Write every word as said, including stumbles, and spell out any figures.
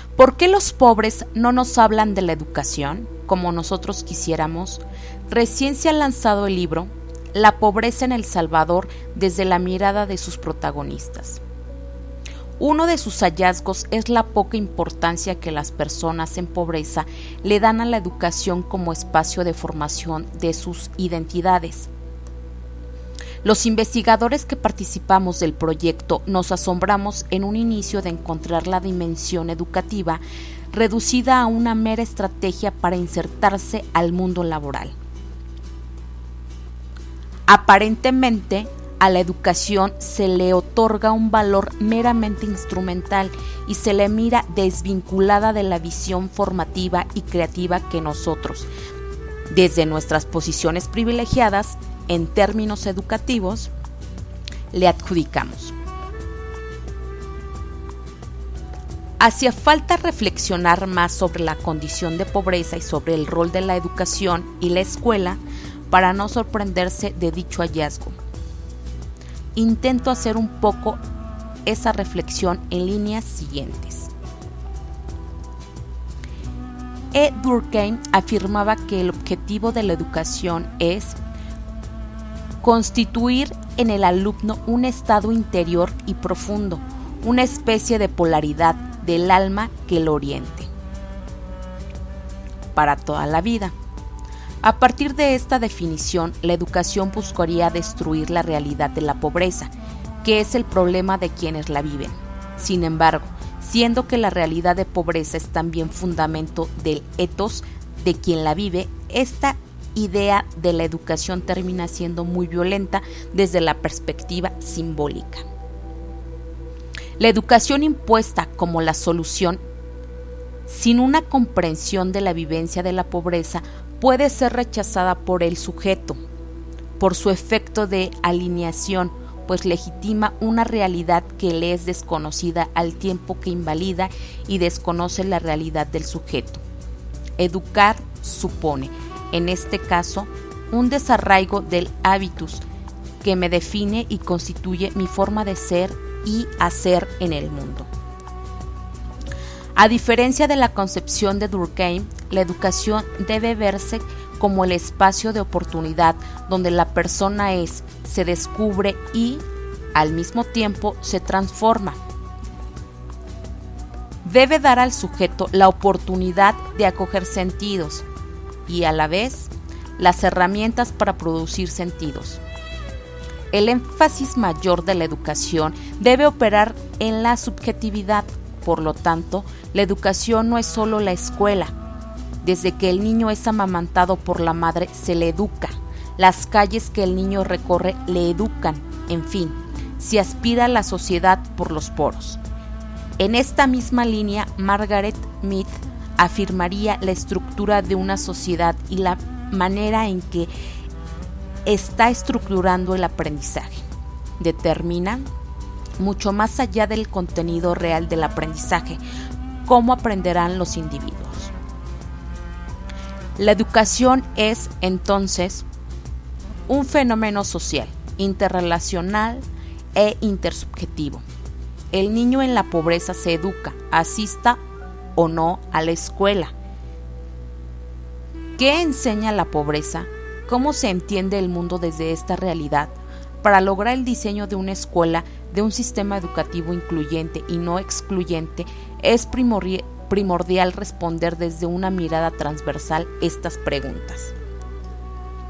¿Por qué los pobres no nos hablan de la educación como nosotros quisiéramos? Recién se ha lanzado el libro La pobreza en El Salvador desde la mirada de sus protagonistas. Uno de sus hallazgos es la poca importancia que las personas en pobreza le dan a la educación como espacio de formación de sus identidades. Los investigadores que participamos del proyecto nos asombramos en un inicio de encontrar la dimensión educativa reducida a una mera estrategia para insertarse al mundo laboral. Aparentemente, a la educación se le otorga un valor meramente instrumental y se le mira desvinculada de la visión formativa y creativa que nosotros, desde nuestras posiciones privilegiadas, en términos educativos, le adjudicamos. Hacía falta reflexionar más sobre la condición de pobreza y sobre el rol de la educación y la escuela para no sorprenderse de dicho hallazgo. Intento hacer un poco esa reflexión en líneas siguientes. E. Durkheim afirmaba que el objetivo de la educación es constituir en el alumno un estado interior y profundo, una especie de polaridad del alma que lo oriente para toda la vida. A partir de esta definición, la educación buscaría destruir la realidad de la pobreza, que es el problema de quienes la viven. Sin embargo, siendo que la realidad de pobreza es también fundamento del ethos de quien la vive, esta idea de la educación termina siendo muy violenta desde la perspectiva simbólica. La educación impuesta como la solución, sin una comprensión de la vivencia de la pobreza, puede ser rechazada por el sujeto, por su efecto de alineación, pues legitima una realidad que le es desconocida al tiempo que invalida y desconoce la realidad del sujeto. Educar supone, en este caso, un desarraigo del habitus que me define y constituye mi forma de ser y hacer en el mundo. A diferencia de la concepción de Durkheim, la educación debe verse como el espacio de oportunidad donde la persona es, se descubre y, al mismo tiempo, se transforma. Debe dar al sujeto la oportunidad de acoger sentidos y, a la vez, las herramientas para producir sentidos. El énfasis mayor de la educación debe operar en la subjetividad. Por lo tanto, la educación no es solo la escuela. Desde que el niño es amamantado por la madre, se le educa. Las calles que el niño recorre le educan. En fin, se aspira a la sociedad por los poros. En esta misma línea, Margaret Mead afirmaría la estructura de una sociedad y la manera en que está estructurando el aprendizaje. Determina, mucho más allá del contenido real del aprendizaje, cómo aprenderán los individuos. La educación es, entonces, un fenómeno social, interrelacional e intersubjetivo. El niño en la pobreza se educa, asista o no a la escuela. ¿Qué enseña la pobreza? ¿Cómo se entiende el mundo desde esta realidad? Para lograr el diseño de una escuela, de un sistema educativo incluyente y no excluyente, es primordial primordial responder desde una mirada transversal estas preguntas.